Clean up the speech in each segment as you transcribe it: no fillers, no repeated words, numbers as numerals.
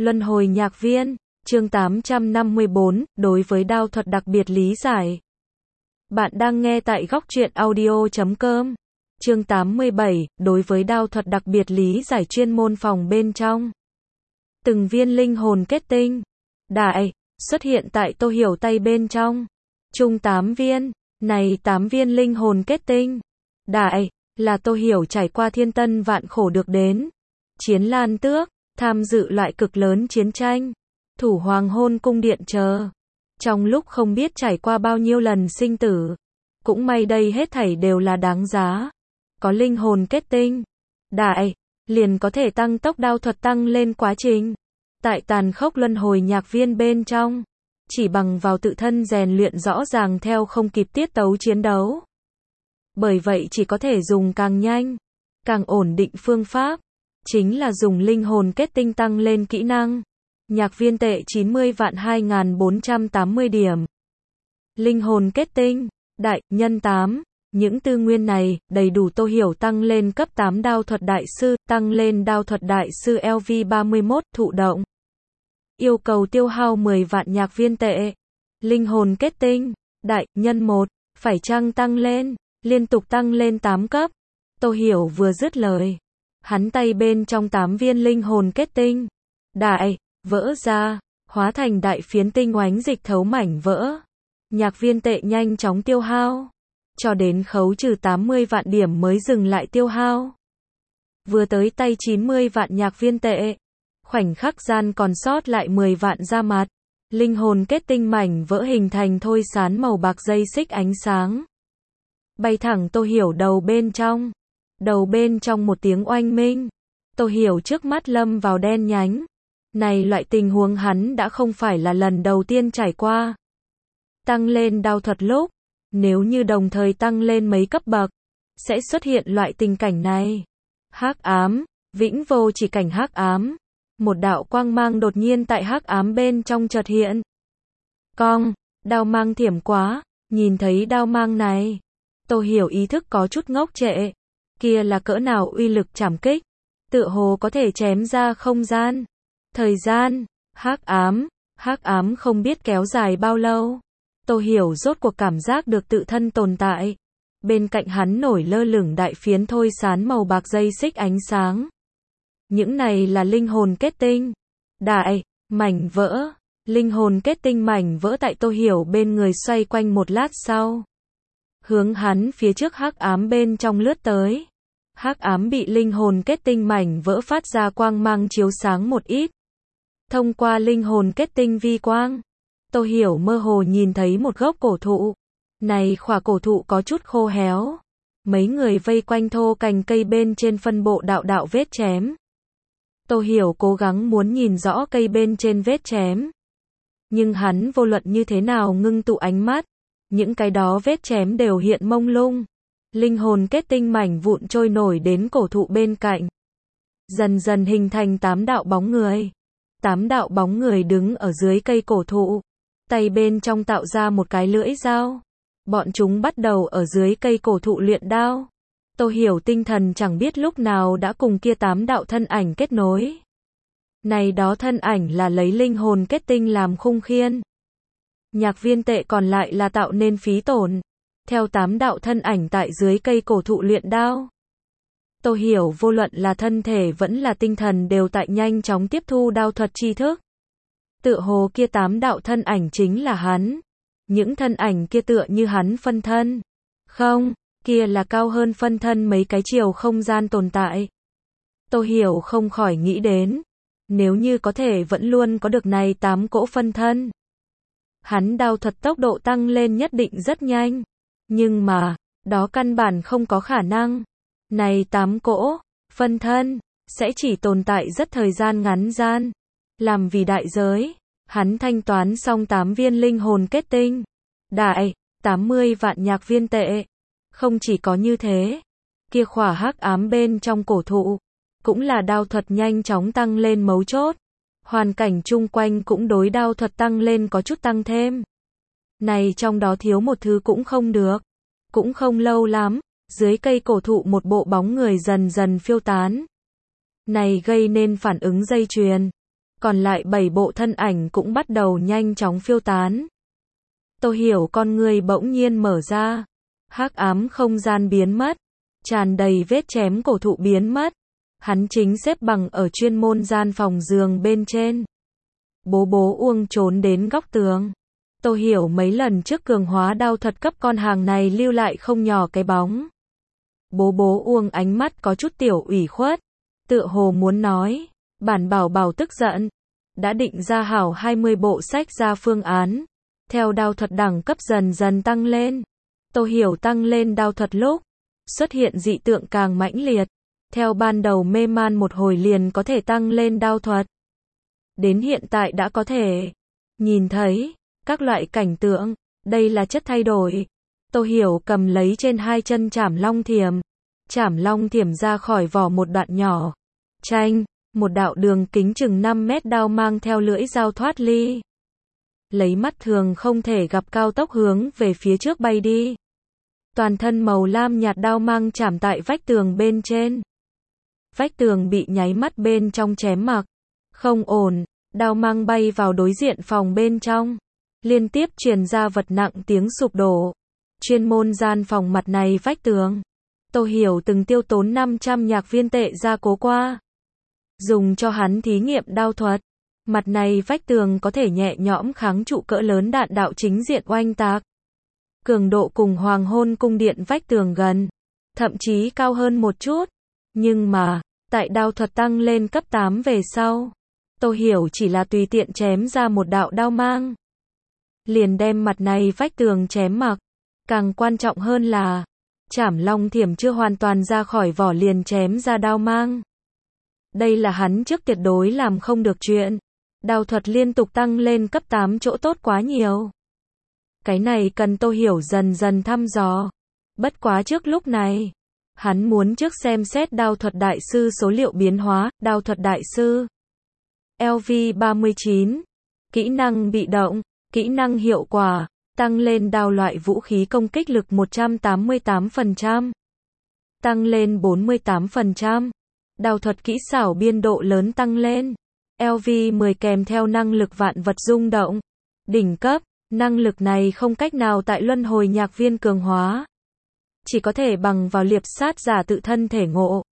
Luân hồi nhạc viên, chương 854, đối với đao thuật đặc biệt lý giải. Bạn đang nghe tại góc truyện audio.com. Chương 87, đối với đao thuật đặc biệt lý giải chuyên môn phòng bên trong. Từng viên linh hồn kết tinh, đại, xuất hiện tại Tô Hiểu tay bên trong. Chung 8 viên, này 8 viên linh hồn kết tinh, đại, là Tô Hiểu trải qua thiên tân vạn khổ được đến. Chiến Lan Tước, tham dự loại cực lớn chiến tranh, thủ hoàng hôn cung điện chờ. Trong lúc không biết trải qua bao nhiêu lần sinh tử, cũng may đây hết thảy đều là đáng giá. Có linh hồn kết tinh, đại, liền có thể tăng tốc đao thuật tăng lên quá trình. Tại tàn khốc luân hồi nhạc viên bên trong, chỉ bằng vào tự thân rèn luyện rõ ràng theo không kịp tiết tấu chiến đấu. Bởi vậy chỉ có thể dùng càng nhanh, càng ổn định phương pháp, chính là dùng linh hồn kết tinh tăng lên kỹ năng. Nhạc viên tệ 90.2480 điểm. Linh hồn kết tinh, đại, nhân 8. Những tư nguyên này, đầy đủ Tô Hiểu tăng lên cấp 8 đao thuật đại sư, tăng lên đao thuật đại sư LV31, thụ động. Yêu cầu tiêu hao 10 vạn nhạc viên tệ. Linh hồn kết tinh, đại, nhân 1, phải chăng tăng lên, liên tục tăng lên 8 cấp. Tô Hiểu vừa dứt lời, hắn tay bên trong 8 viên linh hồn kết tinh, đại, vỡ ra, hóa thành đại phiến tinh oánh dịch thấu mảnh vỡ. Nhạc viên tệ nhanh chóng tiêu hao, cho đến khấu trừ 80 vạn điểm mới dừng lại tiêu hao. Vừa tới tay 90 vạn nhạc viên tệ, khoảnh khắc gian còn sót lại 10 vạn ra mặt. Linh hồn kết tinh mảnh vỡ hình thành thôi sán màu bạc dây xích ánh sáng, bay thẳng Tô Hiểu đầu bên trong. Đầu bên trong một tiếng oanh minh, Tô Hiểu trước mắt lâm vào đen nhánh. Này loại tình huống hắn đã không phải là lần đầu tiên trải qua. Tăng lên đao thuật lúc, nếu như đồng thời tăng lên mấy cấp bậc, sẽ xuất hiện loại tình cảnh này. Hắc ám, vĩnh vô chỉ cảnh hắc ám. Một đạo quang mang đột nhiên tại hắc ám bên trong chợt hiện. Cong, đao mang thiểm quá, nhìn thấy đao mang này, Tô Hiểu ý thức có chút ngốc trệ. Kia là cỡ nào uy lực trảm kích, tựa hồ có thể chém ra không gian, thời gian. Hắc ám không biết kéo dài bao lâu. Tô Hiểu rốt cuộc cảm giác được tự thân tồn tại. Bên cạnh hắn nổi lơ lửng đại phiến thôi sán màu bạc dây xích ánh sáng. Những này là linh hồn kết tinh, đại, mảnh vỡ. Linh hồn kết tinh mảnh vỡ tại Tô Hiểu bên người xoay quanh một lát sau, hướng hắn phía trước hắc ám bên trong lướt tới. Hắc ám bị linh hồn kết tinh mảnh vỡ phát ra quang mang chiếu sáng một ít. Thông qua linh hồn kết tinh vi quang, Tô Hiểu mơ hồ nhìn thấy một gốc cổ thụ. Này khỏa cổ thụ có chút khô héo. Mấy người vây quanh thô cành cây bên trên phân bộ đạo đạo vết chém. Tô Hiểu cố gắng muốn nhìn rõ cây bên trên vết chém. Nhưng hắn vô luận như thế nào ngưng tụ ánh mắt, những cái đó vết chém đều hiện mông lung. Linh hồn kết tinh mảnh vụn trôi nổi đến cổ thụ bên cạnh, dần dần hình thành 8 đạo bóng người. 8 đạo bóng người đứng ở dưới cây cổ thụ, tay bên trong tạo ra một cái lưỡi dao. Bọn chúng bắt đầu ở dưới cây cổ thụ luyện đao. Tô Hiểu tinh thần chẳng biết lúc nào đã cùng kia 8 đạo thân ảnh kết nối. Này đó thân ảnh là lấy linh hồn kết tinh làm khung khiên. Nhạc viên tệ còn lại là tạo nên phí tổn. Theo 8 đạo thân ảnh tại dưới cây cổ thụ luyện đao. Tô Hiểu vô luận là thân thể vẫn là tinh thần đều tại nhanh chóng tiếp thu đao thuật tri thức. Tựa hồ kia 8 đạo thân ảnh chính là hắn. Những thân ảnh kia tựa như hắn phân thân. Không, kia là cao hơn phân thân mấy cái chiều không gian tồn tại. Tô Hiểu không khỏi nghĩ đến, nếu như có thể vẫn luôn có được này 8 cỗ phân thân, hắn đao thuật tốc độ tăng lên nhất định rất nhanh. Nhưng mà, đó căn bản không có khả năng. Này 8 cỗ phân thân sẽ chỉ tồn tại rất thời gian ngắn gian. Làm vì đại giới, hắn thanh toán xong 8 viên linh hồn kết tinh, đại, 80 vạn nhạc viên tệ. Không chỉ có như thế, kia khỏa hắc ám bên trong cổ thụ, cũng là đao thuật nhanh chóng tăng lên mấu chốt. Hoàn cảnh chung quanh cũng đối đao thuật tăng lên có chút tăng thêm. Này trong đó thiếu một thứ cũng không được. Cũng không lâu lắm, dưới cây cổ thụ một bộ bóng người dần dần phiêu tán. Này gây nên phản ứng dây chuyền. còn lại 7 bộ thân ảnh cũng bắt đầu nhanh chóng phiêu tán. Tô Hiểu con người bỗng nhiên mở ra, hắc ám không gian biến mất, tràn đầy vết chém cổ thụ biến mất. Hắn chính xếp bằng ở chuyên môn gian phòng giường bên trên. Bố bố Uông trốn đến góc tường. Tô Hiểu mấy lần trước cường hóa đao thuật cấp con hàng này lưu lại không nhỏ cái bóng. Bố bố Uông ánh mắt có chút tiểu ủy khuất, tựa hồ muốn nói, bản bảo bảo tức giận, đã định ra hảo 20 bộ sách ra phương án, theo đao thuật đẳng cấp dần dần tăng lên. Tô Hiểu tăng lên đao thuật lúc, xuất hiện dị tượng càng mãnh liệt, theo ban đầu mê man một hồi liền có thể tăng lên đao thuật. Đến hiện tại đã có thể nhìn thấy các loại cảnh tượng, đây là chất thay đổi. Tô Hiểu cầm lấy trên hai chân Trảm Long Thiểm ra khỏi vỏ một đoạn nhỏ. Chanh, một đạo đường kính chừng 5 mét đao mang theo lưỡi dao thoát ly. Lấy mắt thường không thể gặp cao tốc hướng về phía trước bay đi. Toàn thân màu lam nhạt đao mang chạm tại vách tường bên trên. Vách tường bị nháy mắt bên trong chém mặc. Không ổn, đao mang bay vào đối diện phòng bên trong. Liên tiếp truyền ra vật nặng tiếng sụp đổ. Chuyên môn gian phòng mặt này vách tường. Tô Hiểu từng tiêu tốn 500 nhạc viên tệ gia cố qua. Dùng cho hắn thí nghiệm đao thuật. Mặt này vách tường có thể nhẹ nhõm kháng trụ cỡ lớn đạn đạo chính diện oanh tạc. Cường độ cùng Hoàng Hôn cung điện vách tường gần. Thậm chí cao hơn một chút. Nhưng mà, tại đao thuật tăng lên cấp 8 về sau, Tô Hiểu chỉ là tùy tiện chém ra một đạo đao mang. Liền đem mặt này vách tường chém mặc. Càng quan trọng hơn là, Trảm Long Thiểm chưa hoàn toàn ra khỏi vỏ liền chém ra đao mang. Đây là hắn trước tuyệt đối làm không được chuyện. Đao thuật liên tục tăng lên cấp 8 chỗ tốt quá nhiều. Cái này cần Tô Hiểu dần dần thăm dò. Bất quá trước lúc này, hắn muốn trước xem xét đao thuật đại sư số liệu biến hóa, đao thuật đại sư. LV39. Kỹ năng bị động, kỹ năng hiệu quả, tăng lên đao loại vũ khí công kích lực 188%. Tăng lên 48%. Đao thuật kỹ xảo biên độ lớn tăng lên. LV10 kèm theo năng lực vạn vật rung động. Đỉnh cấp, năng lực này không cách nào tại luân hồi nhạc viên cường hóa. Chỉ có thể bằng vào liệp sát giả tự thân thể ngộ.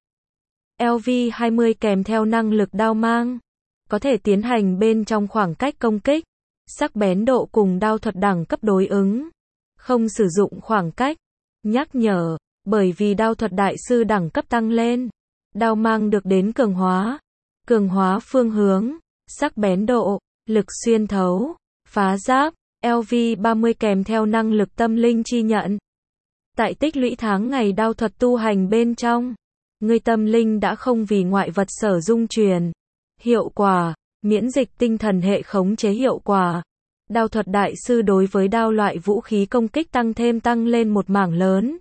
LV20 kèm theo năng lực đao mang. Có thể tiến hành bên trong khoảng cách công kích. Sắc bén độ cùng đao thuật đẳng cấp đối ứng. Không sử dụng khoảng cách. Nhắc nhở, bởi vì đao thuật đại sư đẳng cấp tăng lên. Đao mang được đến cường hóa. Cường hóa phương hướng, sắc bén độ, lực xuyên thấu, phá giáp, LV30 kèm theo năng lực tâm linh chi nhận. Tại tích lũy tháng ngày đao thuật tu hành bên trong, người tâm linh đã không vì ngoại vật sở dung truyền. Hiệu quả, miễn dịch tinh thần hệ khống chế hiệu quả. Đao thuật đại sư đối với đao loại vũ khí công kích tăng lên một mảng lớn.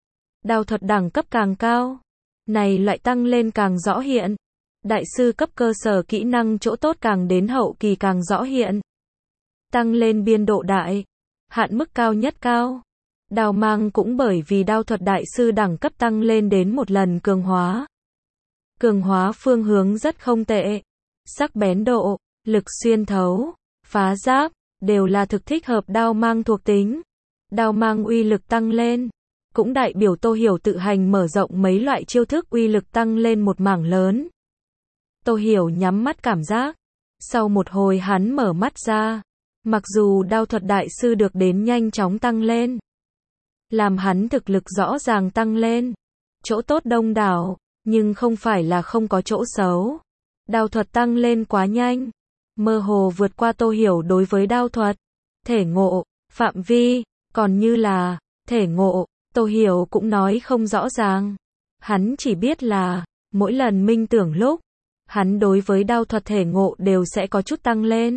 Đao thuật đẳng cấp càng cao, này loại tăng lên càng rõ hiện. Đại sư cấp cơ sở kỹ năng chỗ tốt càng đến hậu kỳ càng rõ hiện. Tăng lên biên độ đại, hạn mức cao nhất cao. Đao mang cũng bởi vì đao thuật đại sư đẳng cấp tăng lên đến một lần cường hóa. Cường hóa phương hướng rất không tệ. Sắc bén độ, lực xuyên thấu, phá giáp, đều là thực thích hợp đao mang thuộc tính. Đao mang uy lực tăng lên, cũng đại biểu Tô Hiểu tự hành mở rộng mấy loại chiêu thức uy lực tăng lên một mảng lớn. Tô Hiểu nhắm mắt cảm giác. Sau một hồi hắn mở mắt ra. Mặc dù đao thuật đại sư được đến nhanh chóng tăng lên, làm hắn thực lực rõ ràng tăng lên, chỗ tốt đông đảo, nhưng không phải là không có chỗ xấu. Đao thuật tăng lên quá nhanh, mơ hồ vượt qua Tô Hiểu đối với đao thuật, thể ngộ, phạm vi, còn như là thể ngộ, Tô Hiểu cũng nói không rõ ràng. Hắn chỉ biết là mỗi lần minh tưởng lúc, hắn đối với đao thuật thể ngộ đều sẽ có chút tăng lên.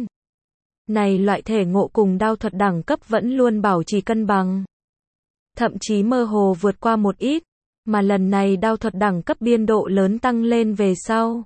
Này loại thể ngộ cùng đao thuật đẳng cấp vẫn luôn bảo trì cân bằng. Thậm chí mơ hồ vượt qua một ít, mà lần này đao thuật đẳng cấp biên độ lớn tăng lên về sau.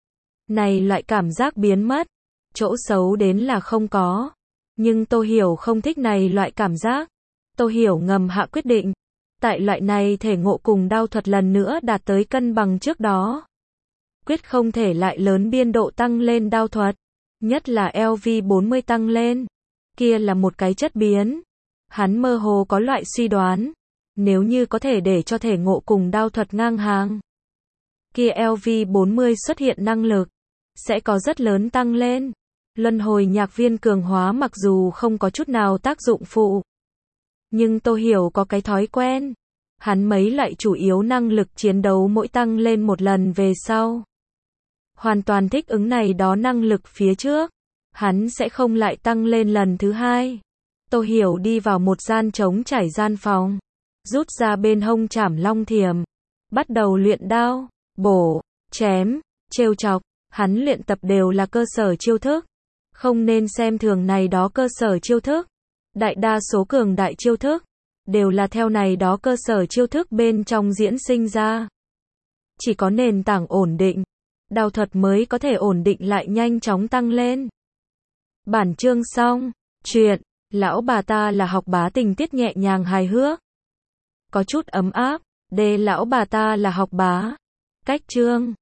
Này loại cảm giác biến mất, chỗ xấu đến là không có. Nhưng Tô Hiểu không thích này loại cảm giác. Tô Hiểu ngầm hạ quyết định. Tại loại này thể ngộ cùng đao thuật lần nữa đạt tới cân bằng trước đó. Quyết không thể lại lớn biên độ tăng lên đao thuật. Nhất là LV40 tăng lên. Kia là một cái chất biến. Hắn mơ hồ có loại suy đoán. Nếu như có thể để cho thể ngộ cùng đao thuật ngang hàng. Kia LV40 xuất hiện năng lực. Sẽ có rất lớn tăng lên. Luân hồi nhạc viên cường hóa mặc dù không có chút nào tác dụng phụ. Nhưng Tô Hiểu có cái thói quen. Hắn mấy loại chủ yếu năng lực chiến đấu mỗi tăng lên một lần về sau. Hoàn toàn thích ứng này đó năng lực phía trước. Hắn sẽ không lại tăng lên lần thứ hai. Tô Hiểu đi vào một gian trống trải gian phòng. Rút ra bên hông trảm long thiềm. Bắt đầu luyện đao, bổ, chém, trêu chọc. Hắn luyện tập đều là cơ sở chiêu thức. Không nên xem thường này đó cơ sở chiêu thức. Đại đa số cường đại chiêu thức. Đều là theo này đó cơ sở chiêu thức bên trong diễn sinh ra. Chỉ có nền tảng ổn định. Đao thuật mới có thể ổn định lại nhanh chóng tăng lên. Bản chương xong. Chuyện. Lão bà ta là học bá tình tiết nhẹ nhàng hài hước. Có chút ấm áp. Lão bà ta là học bá. Cách chương.